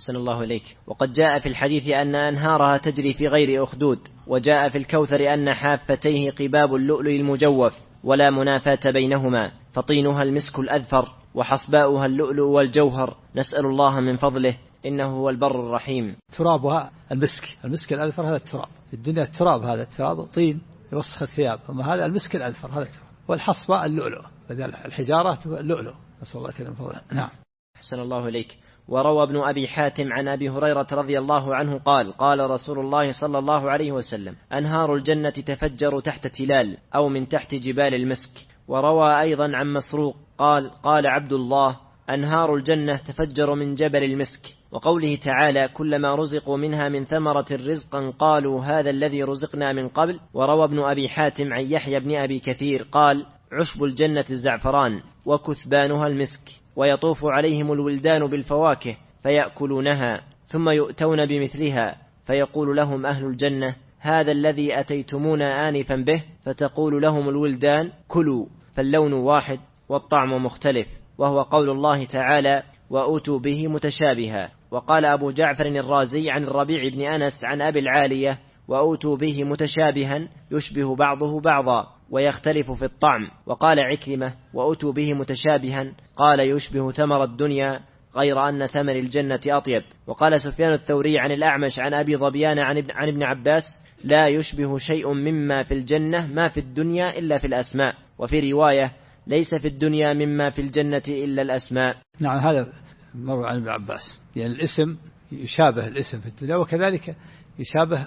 أحسن الله إليك. وقد جاء في الحديث أن أنهارها تجري في غير أخدود، وجاء في الكوثر أن حافتيه قباب اللؤلؤ المجوف ولا منافاة بينهما، فطينها المسك الأذفر وحصباؤها اللؤلؤ والجوهر، نسأل الله من فضله إنه هو البر الرحيم. ترابها المسك الأذفر، هذا التراب في الدنيا، التراب هذا التراب طين يوسخ الثياب، أما هذا المسك الأذفر هذا التراب، والحصباء اللؤلؤ، الحجارة اللؤلؤ، نسأل الله كريم فضله. نعم. أحسن الله إليك. وروى ابن أبي حاتم عن أبي هريرة رضي الله عنه قال: قال رسول الله صلى الله عليه وسلم: أنهار الجنة تفجر تحت تلال أو من تحت جبال المسك. وروى أيضا عن مسروق قال: قال عبد الله: أنهار الجنة تفجر من جبل المسك. وقوله تعالى: كلما رزقوا منها من ثمرة رزقا قالوا هذا الذي رزقنا من قبل. وروى ابن أبي حاتم عن يحيى بن أبي كثير قال: عشب الجنة الزعفران وكثبانها المسك، ويطوف عليهم الولدان بالفواكه فيأكلونها، ثم يؤتون بمثلها فيقول لهم أهل الجنة: هذا الذي أتيتمونا آنفا به، فتقول لهم الولدان: كلوا، فاللون واحد والطعم مختلف. وهو قول الله تعالى: وأوتوا به متشابها. وقال أبو جعفر الرازي عن الربيع بن أنس عن أبي العالية: وأوتوا به متشابها يشبه بعضه بعضا ويختلف في الطعم. وقال عكرمة: وأوتوا به متشابها قال يشبه ثمر الدنيا غير أن ثمر الجنة أطيب. وقال سفيان الثوري عن الأعمش عن أبي ظبيان عن ابن عباس: لا يشبه شيء مما في الجنة ما في الدنيا إلا في الأسماء. وفي رواية: ليس في الدنيا مما في الجنة إلا الأسماء. نعم، هذا مر عن ابن عباس، يعني الاسم يشابه الاسم في الدنيا، وكذلك يشابه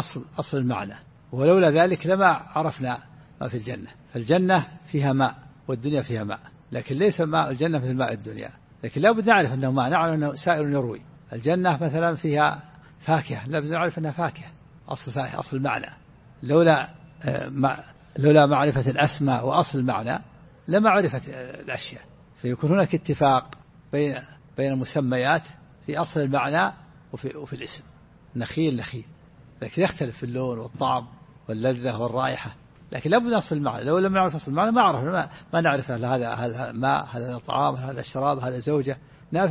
أصل المعنى، ولولا ذلك لما عرفنا ما في الجنة. فالجنة فيها ماء والدنيا فيها ماء، لكن ليس ماء الجنة مثل ماء الدنيا، لكن لا بد نعرف أنه ماء، نعلم أنه سائل يروي. الجنة مثلا فيها فاكهة، لا بد نعرف أنها فاكهة، أصل المعنى. لولا معرفة الأسماء وأصل المعنى لما عرفت الأشياء. فيكون هناك اتفاق بين المسميات في أصل المعنى وفي الاسم. نخيل، لكن يختلف في اللون والطعم واللذة والرائحة، لكن لا بد من أصل المعنى. لو لم نعرف أصل المعنى ما نعرف هذا ماء، هذا طعام، هذا شراب، هذا زوجة. نعرف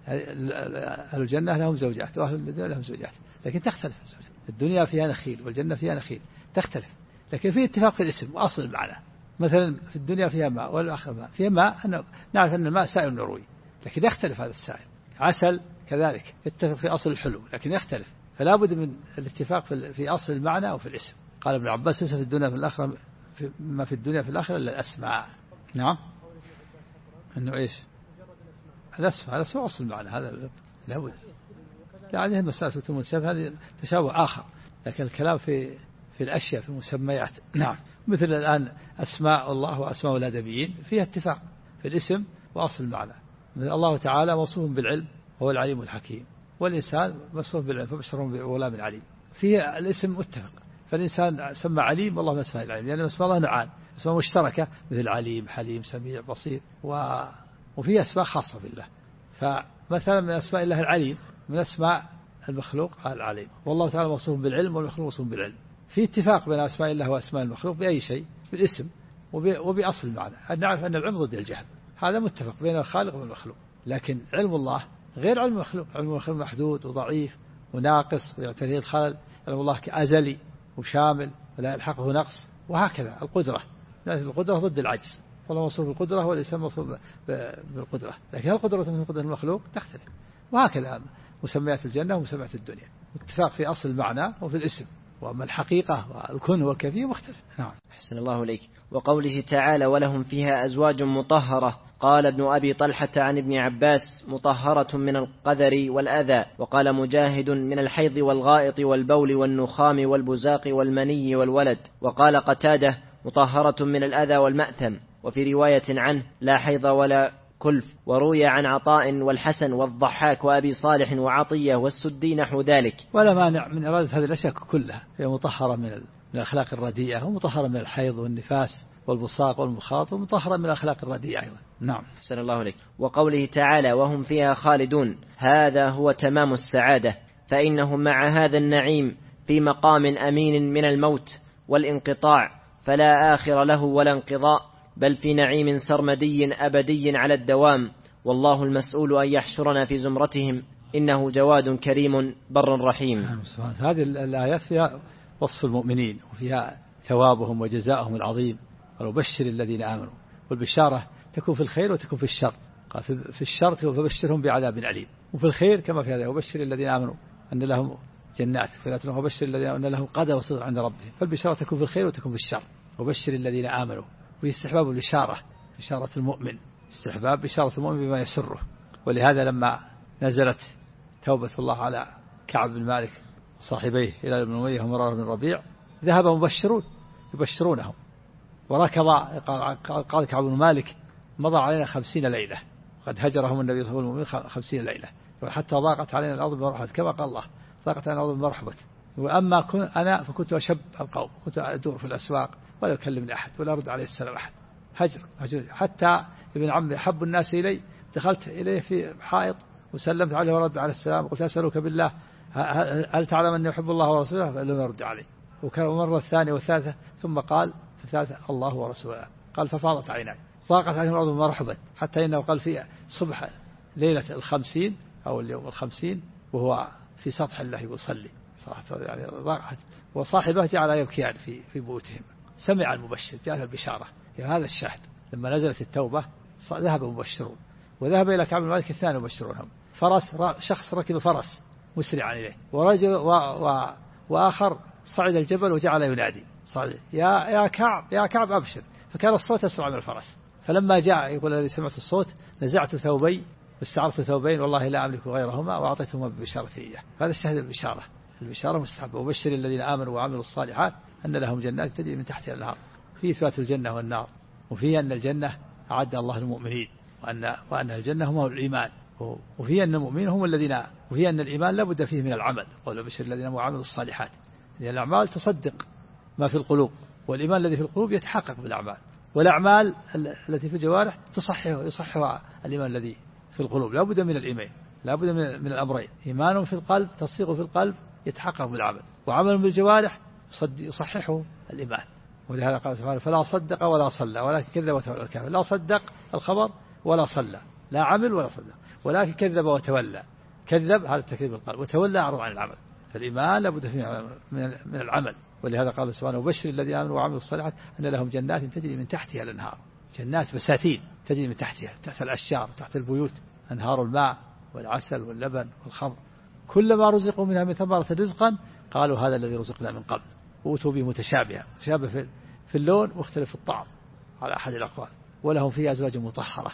أهل الجنة لهم زوجات وأهل الجنة لهم زوجات، لكن تختلف الزوجات. الدنيا فيها نخيل والجنة فيها نخيل، تختلف، لكن في اتفاق في الاسم وأصل المعنى. مثلا في الدنيا فيها ماء والآخرة ماء. فيها ماء نعرف أن الماء سائل يروي، لكن يختلف هذا السائل. عسل كذلك يتفق في أصل الحلو لكن يختلف، فلا بد من الاتفاق في أصل المعنى وفي الاسم. قال ابن عباس: ليس في الدنيا في الآخرة ما في الدنيا في الآخرة إلا الأسماء. نعم، إنه إيش؟ الأسماء أصل المعنى، هذا لا بد. يعني المسألة المتشابه هذه تشابه آخر، لكن الكلام في الأشياء في المسميات. نعم، مثل الآن أسماء الله وأسماء الأدبيين فيها اتفاق في الاسم وأصل المعنى. الله تعالى موصوف بالعلم هو العليم الحكيم، والإنسان موصوف بالعلم فبشرهم بغلام عليم. فيه الاسم متفق، فالإنسان سمى عليم والله من أسماء العليم، لأن يعني أسماء الله نوعان: أسماء مشتركة مثل عليم، حليم، سميع، بصير، وفي أسماء خاصة بالله. فمثلا من أسماء الله العليم، من أسماء المخلوق العليم، والله تعالى موصوف بالعلم والمخلوق موصوف بالعلم. في اتفاق بين أسماء الله وأسماء المخلوق بأي شيء، بالاسم وبأصل المعنى. نعرف أن العلم ضد الجهل، هذا متفق بين الخالق والمخلوق. لكن علم الله غير علم المخلوق، علم المخلوق محدود وضعيف وناقص ويعتريه الخلل. علم الله أزلي وشامل ولا يلحقه نقص. وهكذا القدرة ضد العجز، فالله موصوف بالقدرة والإنسان موصوف بالقدرة، لكن هل القدرة مثل قدرة المخلوق؟ تختلف. وهكذا مسميات الجنة ومسميات الدنيا، اتفاق في أصل المعنى وفي الاسم، وأما الحقيقة والكن والكيفية مختلف. نعم. أحسن الله إليك. وقوله تعالى: ولهم فيها أزواج مطهرة. قال ابن أبي طلحة عن ابن عباس: مطهرة من القذر والأذى. وقال مجاهد: من الحيض والغائط والبول والنخام والبزاق والمني والولد. وقال قتادة: مطهرة من الأذى والمأثم. وفي رواية عنه: لا حيض ولا كلف. وروي عن عطاء والحسن والضحاك وأبي صالح وعطية والسدي نحو ذلك. ولا مانع من إرادة هذه الأشياء كلها، هي مطهرة من الأخلاق الرديئة، ومطهرة من الحيض والنفاس والبصاق والمخاط، ومطهرة من الأخلاق الرديئة أيضا. نعم. أحسن الله عليك. وقوله تعالى: وهم فيها خالدون، هذا هو تمام السعادة، فإنهم مع هذا النعيم في مقام أمين من الموت والانقطاع، فلا آخر له ولا انقضاء، بل في نعيم سرمدي أبدي على الدوام. والله المسؤول أن يحشرنا في زمرتهم إنه جواد كريم بر رحيم. هذه الآيات فيها وصف المؤمنين وفيها ثوابهم وجزاءهم العظيم. وبشر الذين آمنوا، والبشارة تكون في الخير وتكون في الشر. قال في الشر فبشرهم بعذاب أليم، وفي الخير كما في هذا وبشر الذين آمنوا أن لهم جنات، وبشر الذين أن لهم قدر وصدر عند ربهم. فالبشارة تكون في الخير وتكون في الشر. وبشر الذين آمنوا، واستحباب البشارة، بشارة المؤمن، استحباب بشارة المؤمن بما يسره. ولهذا لما نزلت توبة الله على كعب بن مالك وصاحبيه إلى ابن أمية ومرار بن الربيع، ذهب مبشرون يبشرونهم، وركض. قال كعب بن مالك مضى علينا 50 ليلة، قد هجرهم النبي صلى الله عليه وسلم 50 ليلة، حتى ضاقت علينا الأرض بما رحبت، كما قال الله ضاقت علينا الأرض بما رحبت. وأما أنا فكنت أشب القوم، كنت أدور في الأسواق ولا أكلمني أحد ولا أرد عليه السلام أحد. هجر حتى ابن عمي أحب الناس إلي، دخلت إليه في حائط وسلمت عليه ورد على السلام، قلت أسألك بالله هل تعلم أني أحب الله ورسوله؟ فلم يرد عليه. ومرة الثانية والثالثة، ثم قال في الثالثة الله ورسوله، قال ففاضت عيناي، ضاقت عليهم الأرض بما رحبت، حتى إنه قال في صبح ليلة 50 أو اليوم 50 وهو في سطح الله يصلي صراحة يعني ضاقت، وصاحبه جعل يبكيان في بيوتهم. سمع المبشر، جاء البشارة. يعني هذا الشاهد، لما نزلت التوبة ذهب مبشرون، وذهب إلى كعب بن مالك الثاني مبشرونهم. شخص ركب فرس مسرعا إليه، ورجل وآخر صعد الجبل وجعل ينادي يا كعب أبشر، فكان الصوت أسرع من الفرس. فلما جاء يقول الذي سمعت الصوت نزعت ثوبي واستعرت ثوبين والله لا أملك غيرهما وأعطيتهما ببشارة إياه. هذا الشاهد البشارة مستحبة. وبشر الذين آمنوا وعملوا الصالحات أن لهم جنات تجري من تحتها الأنهار. في إثبات الجنة والنار، وفي أن الجنة أعد الله للمؤمنين، وأن الجنة هم الإيمان، وفي أن المؤمنين هم الذين، وفي أن الإيمان لا بد فيه من العمل. قال بشر الذين آمنوا وعملوا الصالحات، لأن الأعمال تصدق ما في القلوب، والإيمان الذي في القلوب يتحقق بالأعمال، والأعمال التي في الجوارح يصحها الإيمان الذي في القلوب. لا بد من الإيمان، لا بد من الأمرين، إيمان في القلب تصديق في القلب يتحقق بالعمل، وعمل بالجوارح يصححه الإيمان. ولهذا قال سبحانه فلا صدق ولا صلى ولكن كذب وتولى. الكافر لا صدق الخبر ولا صلى، لا عمل ولا صلى، ولكن كذب وتولى. كذب هذا التكذيب بالقلب، وتولى أعرض عن العمل. فالإيمان لابد فيه من العمل. ولهذا قال سبحانه وبشر الذين آمنوا وعملوا الصالحات أن لهم جنات تجري من تحتها الأنهار. جنات بساتين تجري من تحتها، تحت الأشجار تحت البيوت، أنهار الماء والعسل واللبن والخمر، كلما رزقوا منها من ثمرة رزقا قالوا هذا الذي رزقنا من قبل، وأتوا به متشابها، متشابه في اللون واختلف في الطعم على أحد الأقوال. ولهم فيها أزواج مطهرة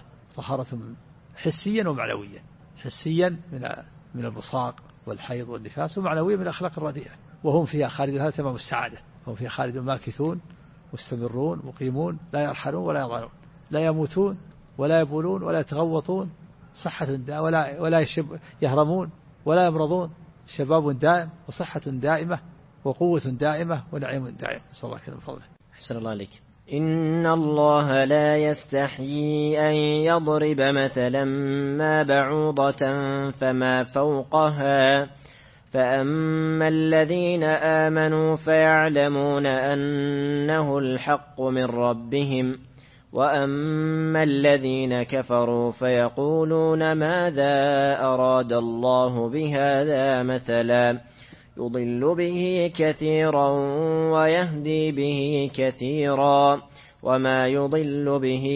حسيا ومعنويا. حسيا من البصاق والحيض والنفاس، ومعنويا من الأخلاق الرديئة. وهم فيها خالدون، هذا تمام السعادة. هم فيها خالدون ماكثون مستمرون مقيمون لا يرحلون ولا يضعون، لا يموتون ولا يبولون ولا يتغوطون، صحة ولا يهرمون ولا يمرضون، شباب دائم وصحة دائمة وقوة دائمة ونعيم دائم. صلى الله عليه وسلم. أحسن الله عليك. إن الله لا يستحيي أن يضرب مثلا ما بعوضة فما فوقها، فأما الذين آمنوا فيعلمون أنه الحق من ربهم، وأما الذين كفروا فيقولون ماذا أراد الله بهذا مثلا، يضل به كثيرا ويهدي به كثيرا، وما يضل به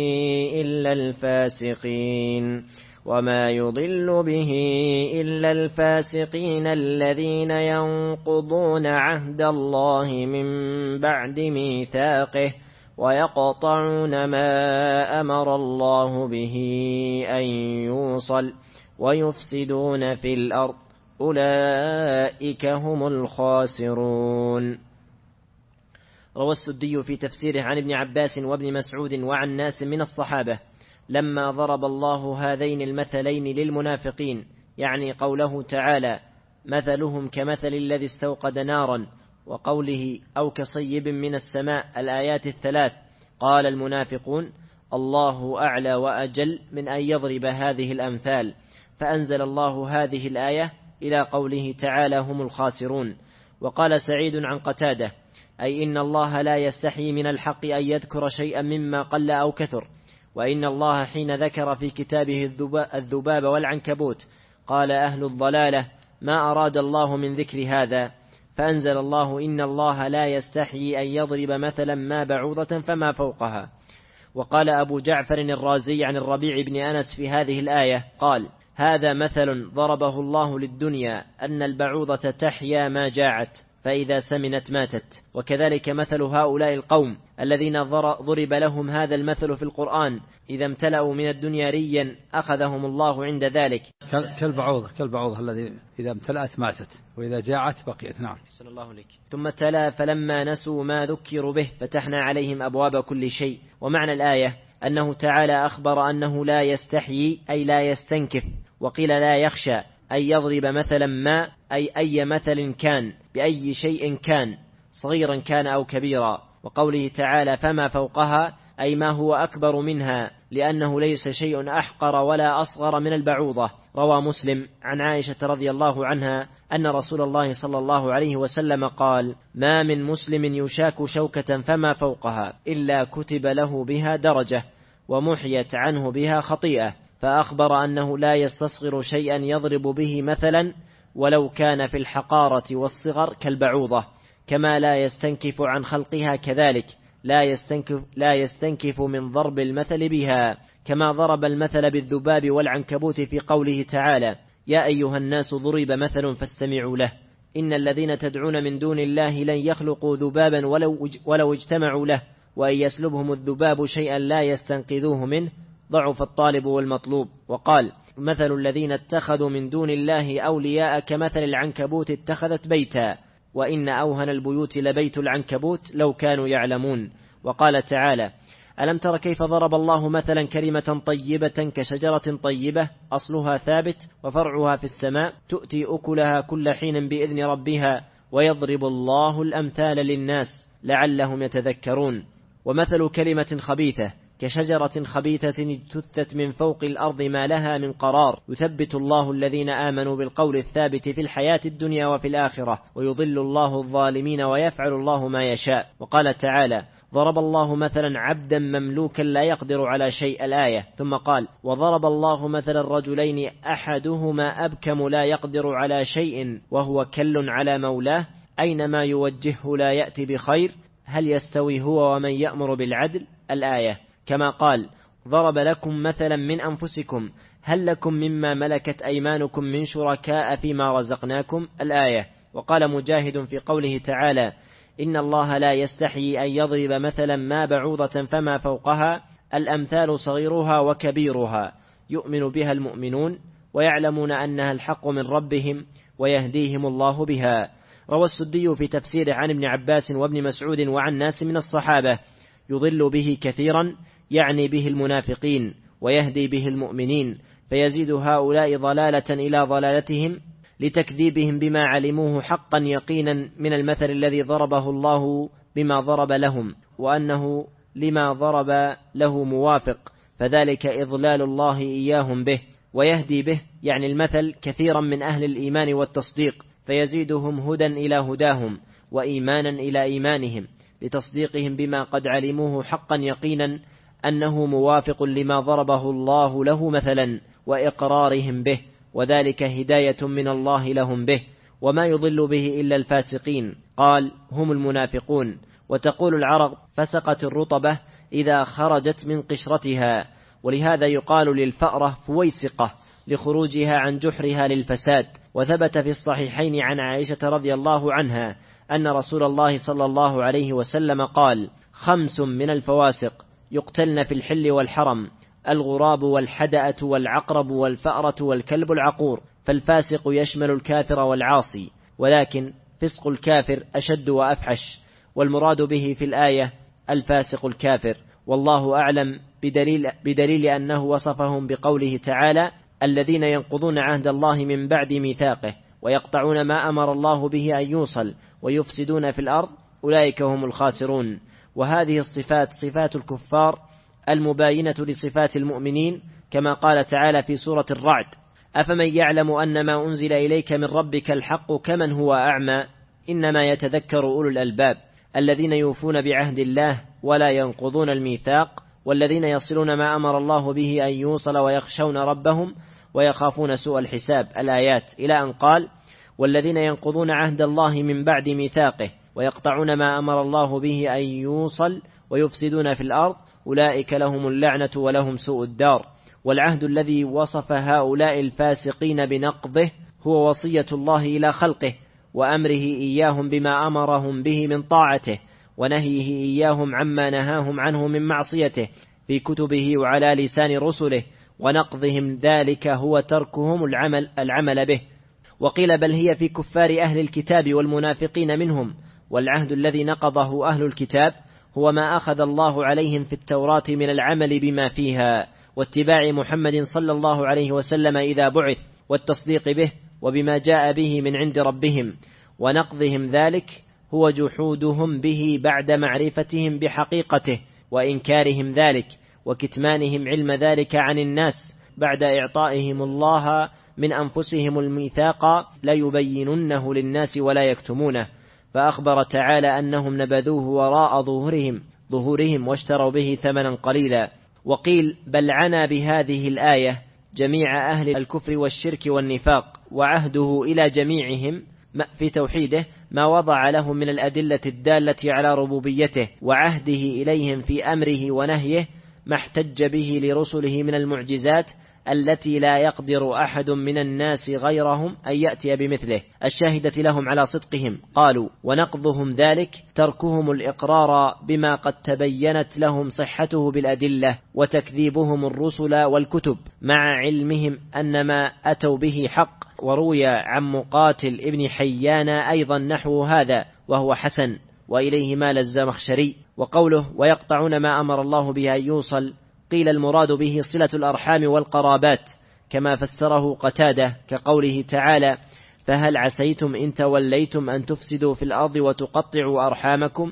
إلا الفاسقين الذين ينقضون عهد الله من بعد ميثاقه ويقطعون ما أمر الله به أن يوصل ويفسدون في الأرض، أولئك هم الخاسرون. روى السدي في تفسيره عن ابن عباس وابن مسعود وعن ناس من الصحابة لما ضرب الله هذين المثلين للمنافقين، يعني قوله تعالى مثلهم كمثل الذي استوقد نارا، وقوله أو كصيب من السماء، الآيات الثلاث، قال المنافقون الله أعلى وأجل من أن يضرب هذه الأمثال، فأنزل الله هذه الآية إلى قوله تعالى هم الخاسرون. وقال سعيد عن قتادة أي إن الله لا يستحي من الحق أن يذكر شيئا مما قل أو كثر، وإن الله حين ذكر في كتابه الذباب والعنكبوت قال أهل الضلالة: ما أراد الله من ذكر هذا؟ فأنزل الله: إن الله لا يستحيي أن يضرب مثلا ما بعوضة فما فوقها. وقال أبو جعفر الرازي عن الربيع بن أنس في هذه الآية قال: هذا مثل ضربه الله للدنيا أن البعوضة تحيا ما جاعت، فإذا سمنت ماتت. وكذلك مثل هؤلاء القوم الذين ضرب لهم هذا المثل في القرآن، إذا امتلأوا من الدنيا ريا أخذهم الله عند ذلك. كالبعوضة الذي إذا امتلأت ماتت وإذا جاعت بقيت. نعم. صلى الله عليك. ثم تلا: فلما نسوا ما ذكروا به فتحنا عليهم أبواب كل شيء. ومعنى الآية أنه تعالى أخبر أنه لا يستحيي أي لا يستنكف، وقيل لا يخشى أي يضرب مثلا ما أي مثل كان بأي شيء كان صغيرا كان أو كبيرا. وقوله تعالى: فما فوقها أي ما هو أكبر منها، لأنه ليس شيء أحقر ولا أصغر من البعوضة. روى مسلم عن عائشة رضي الله عنها أن رسول الله صلى الله عليه وسلم قال: ما من مسلم يشاك شوكة فما فوقها إلا كتب له بها درجة ومحيت عنه بها خطيئة. فأخبر أنه لا يستصغر شيئا يضرب به مثلا ولو كان في الحقارة والصغر كالبعوضة، كما لا يستنكف عن خلقها كذلك لا يستنكف من ضرب المثل بها، كما ضرب المثل بالذباب والعنكبوت في قوله تعالى: يا أيها الناس ضرب مثل فاستمعوا له إن الذين تدعون من دون الله لن يخلقوا ذبابا ولو اجتمعوا له وإن يسلبهم الذباب شيئا لا يستنقذوه منه ضعف الطالب والمطلوب. وقال: مثل الذين اتخذوا من دون الله أولياء كمثل العنكبوت اتخذت بيتا وإن أوهن البيوت لبيت العنكبوت لو كانوا يعلمون. وقال تعالى: ألم تر كيف ضرب الله مثلا كلمة طيبة كشجرة طيبة أصلها ثابت وفرعها في السماء تؤتي أكلها كل حين بإذن ربها ويضرب الله الأمثال للناس لعلهم يتذكرون. ومثل كلمة خبيثة كشجرة خبيثة اجتثت من فوق الأرض ما لها من قرار يثبت الله الذين آمنوا بالقول الثابت في الحياة الدنيا وفي الآخرة ويضل الله الظالمين ويفعل الله ما يشاء. وقال تعالى: ضرب الله مثلا عبدا مملوكا لا يقدر على شيء الآية. ثم قال: وضرب الله مثلا الرجلين أحدهما أبكم لا يقدر على شيء وهو كل على مولاه أينما يوجهه لا يأتي بخير هل يستوي هو ومن يأمر بالعدل الآية. كما قال: ضرب لكم مثلا من أنفسكم هل لكم مما ملكت أيمانكم من شركاء فيما رزقناكم الآية. وقال مجاهد في قوله تعالى: إن الله لا يستحيي أن يضرب مثلا ما بعوضة فما فوقها الأمثال صغيرها وكبيرها يؤمن بها المؤمنون ويعلمون أنها الحق من ربهم ويهديهم الله بها. روى السدي في تفسيره عن ابن عباس وابن مسعود وعن ناس من الصحابة: يضل به كثيرا يعني به المنافقين ويهدي به المؤمنين، فيزيد هؤلاء ضلالة إلى ضلالتهم لتكذيبهم بما علموه حقا يقينا من المثل الذي ضربه الله بما ضرب لهم وأنه لما ضرب له موافق، فذلك إضلال الله إياهم به. ويهدي به يعني المثل كثيرا من أهل الإيمان والتصديق، فيزيدهم هدى إلى هداهم وإيمانا إلى إيمانهم لتصديقهم بما قد علموه حقا يقينا أنه موافق لما ضربه الله له مثلا وإقرارهم به، وذلك هداية من الله لهم به. وما يضل به إلا الفاسقين، قال: هم المنافقون. وتقول العرب: فسقت الرطبة إذا خرجت من قشرتها، ولهذا يقال للفأرة فويسقة لخروجها عن جحرها للفساد. وثبت في الصحيحين عن عائشة رضي الله عنها أن رسول الله صلى الله عليه وسلم قال: 5 من الفواسق يقتلن في الحل والحرم: الغراب والحدأة والعقرب والفأرة والكلب العقور. فالفاسق يشمل الكافر والعاصي، ولكن فسق الكافر أشد وأفحش، والمراد به في الآية الفاسق الكافر، والله أعلم، بدليل أنه وصفهم بقوله تعالى: الذين ينقضون عهد الله من بعد ميثاقه ويقطعون ما أمر الله به أن يوصل ويفسدون في الأرض أولئك هم الخاسرون. وهذه الصفات صفات الكفار المباينة لصفات المؤمنين، كما قال تعالى في سورة الرعد: أفمن يعلم أن ما أنزل إليك من ربك الحق كمن هو أعمى إنما يتذكر أولو الألباب الذين يوفون بعهد الله ولا ينقضون الميثاق والذين يصلون ما أمر الله به أن يوصل ويخشون ربهم ويخافون سوء الحساب. الآيات إلى أن قال: والذين ينقضون عهد الله من بعد ميثاقه ويقطعون ما أمر الله به أن يوصل ويفسدون في الأرض أولئك لهم اللعنة ولهم سوء الدار. والعهد الذي وصف هؤلاء الفاسقين بنقضه هو وصية الله إلى خلقه وأمره إياهم بما أمرهم به من طاعته ونهيه إياهم عما نهاهم عنه من معصيته في كتبه وعلى لسان رسله، ونقضهم ذلك هو تركهم العمل به. وقيل بل هي في كفار أهل الكتاب والمنافقين منهم. والعهد الذي نقضه أهل الكتاب هو ما أخذ الله عليهم في التوراة من العمل بما فيها واتباع محمد صلى الله عليه وسلم إذا بعث والتصديق به وبما جاء به من عند ربهم. ونقضهم ذلك هو جحودهم به بعد معرفتهم بحقيقته وإنكارهم ذلك وكتمانهم علم ذلك عن الناس بعد إعطائهم الله من أنفسهم الميثاق لا يبيننه للناس ولا يكتمونه. فأخبر تعالى أنهم نبذوه وراء ظهورهم واشتروا به ثمنا قليلا. وقيل بل عنا بهذه الآية جميع أهل الكفر والشرك والنفاق، وعهده إلى جميعهم في توحيده ما وضع لهم من الأدلة الدالة على ربوبيته، وعهده إليهم في أمره ونهيه ما احتج به لرسله من المعجزات التي لا يقدر أحد من الناس غيرهم أن يأتي بمثله الشاهدة لهم على صدقهم. قالوا: ونقضهم ذلك تركهم الإقرار بما قد تبينت لهم صحته بالأدلة وتكذيبهم الرسل والكتب مع علمهم أن ما أتوا به حق. وروي عن مقاتل ابن حيان أيضا نحو هذا وهو حسن، وإليه مال الزمخشري. وقوله: ويقطعون ما أمر الله به أن يوصل، قيل المراد به صلة الأرحام والقرابات كما فسره قتادة كقوله تعالى: فهل عسيتم إن توليتم أن تفسدوا في الأرض وتقطعوا أرحامكم.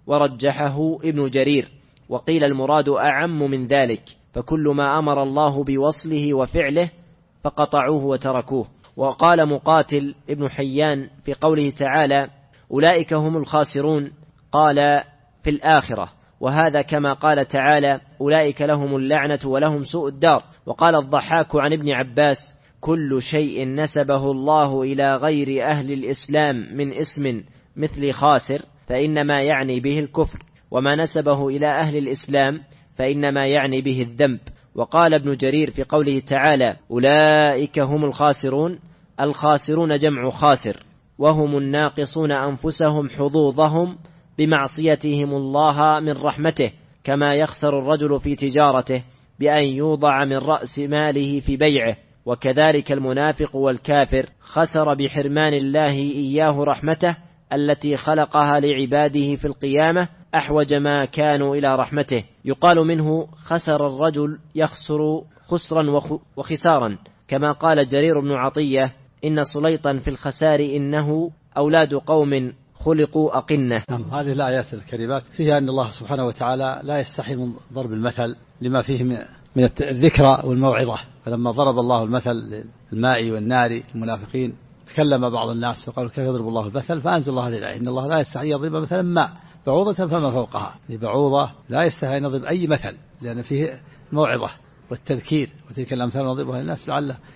ورجحه ابن جرير. وقيل المراد أعم من ذلك، فكل ما أمر الله بوصله وفعله فقطعوه وتركوه. وقال مقاتل ابن حيان في قوله تعالى: أولئك هم الخاسرون، قال في الآخرة، وهذا كما قال تعالى: أولئك لهم اللعنة ولهم سوء الدار. وقال الضحاك عن ابن عباس: كل شيء نسبه الله إلى غير أهل الإسلام من اسم مثل خاسر فإنما يعني به الكفر، وما نسبه إلى أهل الإسلام فإنما يعني به الذنب. وقال ابن جرير في قوله تعالى: أولئك هم الخاسرون، الخاسرون جمع خاسر، وهم الناقصون أنفسهم حظوظهم بمعصيتهم الله من رحمته، كما يخسر الرجل في تجارته بأن يوضع من رأس ماله في بيعه. وكذلك المنافق والكافر خسر بحرمان الله إياه رحمته التي خلقها لعباده في القيامة أحوج ما كانوا إلى رحمته. يقال منه: خسر الرجل يخسر خسرا وخسارا، كما قال جرير بن عطية: إن سليطا في الخسار إنه أولاد قوم خلقوا أقنة. هذه الآيات الكريمات فيها أن الله سبحانه وتعالى لا يستحي من ضرب المثل لما فيه من الذكرى والموعظة. فلما ضرب الله المثل للماء والنار المنافقين تكلم بعض الناس وقالوا: كيف يضرب الله المثل؟ فأنزل الله هذه الآية: إن الله لا يستحي يضرب مثلا ما بعوضة فما فوقها. بعوضة لا يستحي أن يضرب أي مثل، لأن فيه موعظة والتذكير، وتلك الأمثال نضربها للناس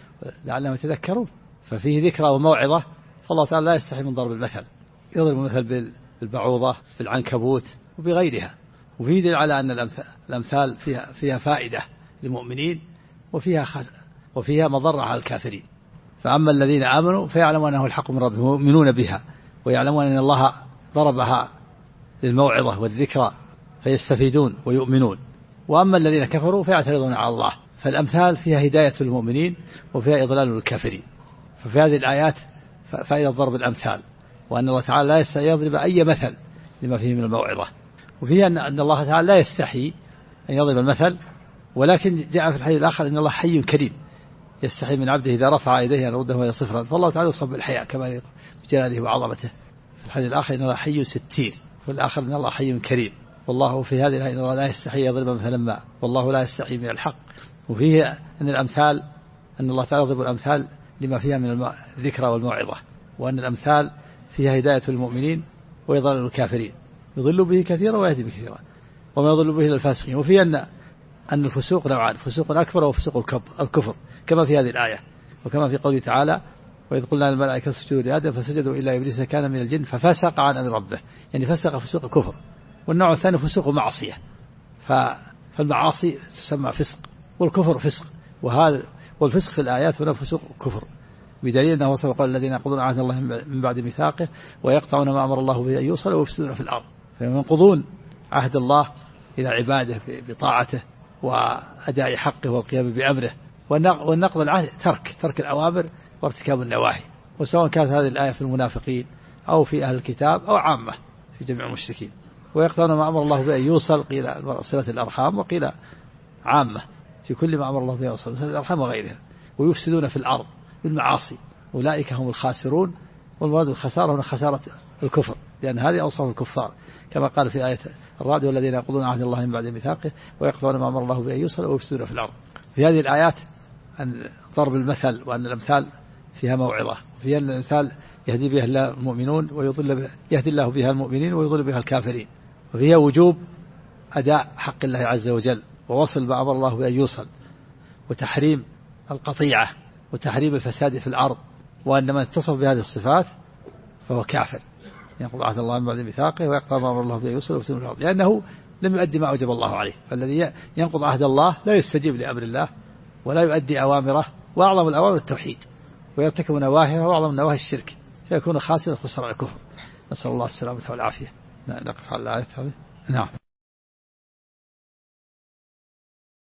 لعلهم يتذكرون. ففيه ذكرى وموعظة، فالله تعالى لا يستحي من ضرب المثل. يضرب المثل بالبعوضة، بالعنكبوت وبغيرها. وفيه دليل على أن الأمثال فيها فائدة للمؤمنين وفيها مضرة على الكافرين. فأما الذين آمنوا فيعلمون أنه الحق من ربهم ويؤمنون بها، ويعلمون أن الله ضربها للموعظة والذكرى فيستفيدون ويؤمنون. وأما الذين كفروا فيعترضون على الله. فالأمثال فيها هداية للمؤمنين وفيها إضلال للكافرين. ففي هذه الآيات فائدة ضرب الأمثال، وأن الله تعالى لا يستحي يضرب أي مثل لما فيه من الموعظة. وفيها أن الله تعالى لا يستحي أن يضرب المثل، ولكن جاء في الحديث الآخر أن الله حي كريم يستحي من عبده إذا رفع يديه أن رده إلى صفرا. فالله تعالى يوصف بالحياء كما بجلاله وعظمته. في الحديث الآخر أن الله حي ستير، وفي الآخر أن الله حي كريم. والله في هذه الآية أن الله لا يستحي يضرب مثلا ما، والله لا يستحي من الحق. وفيه أن الأمثال أن الله تعالى يضرب الأمثال لما فيها من الذكرى والموعظة، وأن الأمثال فيها هداية للمؤمنين وإضلال للكافرين، يضل به كثيرا ويهدي به كثيرا، وما يضل به إلا الفاسقين. وفي أن أن الفسوق نوعان: فسوق أكبر وفسوق الكفر، كما في هذه الآية، وكما في قوله تعالى: وإذ قلنا للملائكة اسجدوا لآدم فسجدوا إلا إبليس كان من الجن ففسق عن أمر ربه، يعني فسق فسوق كفر. والنوع الثاني فسوق معصية، فالمعاصي تسمى فسق، والكفر فسق. والفسق في الآيات هنا فسوق كفر، بدليل أنه وصف قال الذين ينقضون عهد الله من بعد ميثاقه ويقطعون ما أمر الله به أن يوصل ويفسدون في الأرض. فينقضون عهد الله إلى عباده بطاعته وأداء حقه والقيام بأمره. والنقض العهد ترك الأوامر وارتكاب النواهي، وسواء كانت هذه الآية في المنافقين أو في أهل الكتاب أو عامة في جميع المشركين. ويقطعون ما أمر الله به أن يوصل، قيل صلة الأرحام، وقيل عامة في كل ما أمر الله به أن يوصل، صلة الأرحام وغيرها. ويفسدون في الأرض بالمعاصي، أولئك هم الخاسرون. والمراد الخسارة هنا خسارة الكفر، لأن هذه أوصاف الكفار، كما قال في آية الرعد: والذين ينقضون عهد الله من بعد ميثاقه ويقطعون ما أمر الله به أن يوصل ويفسدون في الأرض. في هذه الآيات أن ضرب المثل، وأن الأمثال فيها موعظة، وفيها أن الأمثال يهدي بها الله المؤمنون يهدي الله بها المؤمنين ويضل بها الكافرين. وفيها وجوب أداء حق الله عز وجل ووصل ما أمر الله بأن يوصل، وتحريم القطيعة، وتحريم الفساد في الأرض. وأن من اتصف بهذه الصفات فهو كافر، ينقض عهد الله من بعد ميثاقه ويقطع ما أمر الله بأن يوصل ويفسد في الأرض، لأنه لم يؤدي ما أوجب الله عليه. فالذي ينقض عهد الله لا يستجيب لأمر الله ولا يؤدي أوامره، وأعظم الأوامر التوحيد، ويرتكب نواهيه، وأعظم النواهي الشرك، فيكون خاسرا خسران الكفر. نسأل الله السلامة والعافية. نقف على الآية هذه. نعم.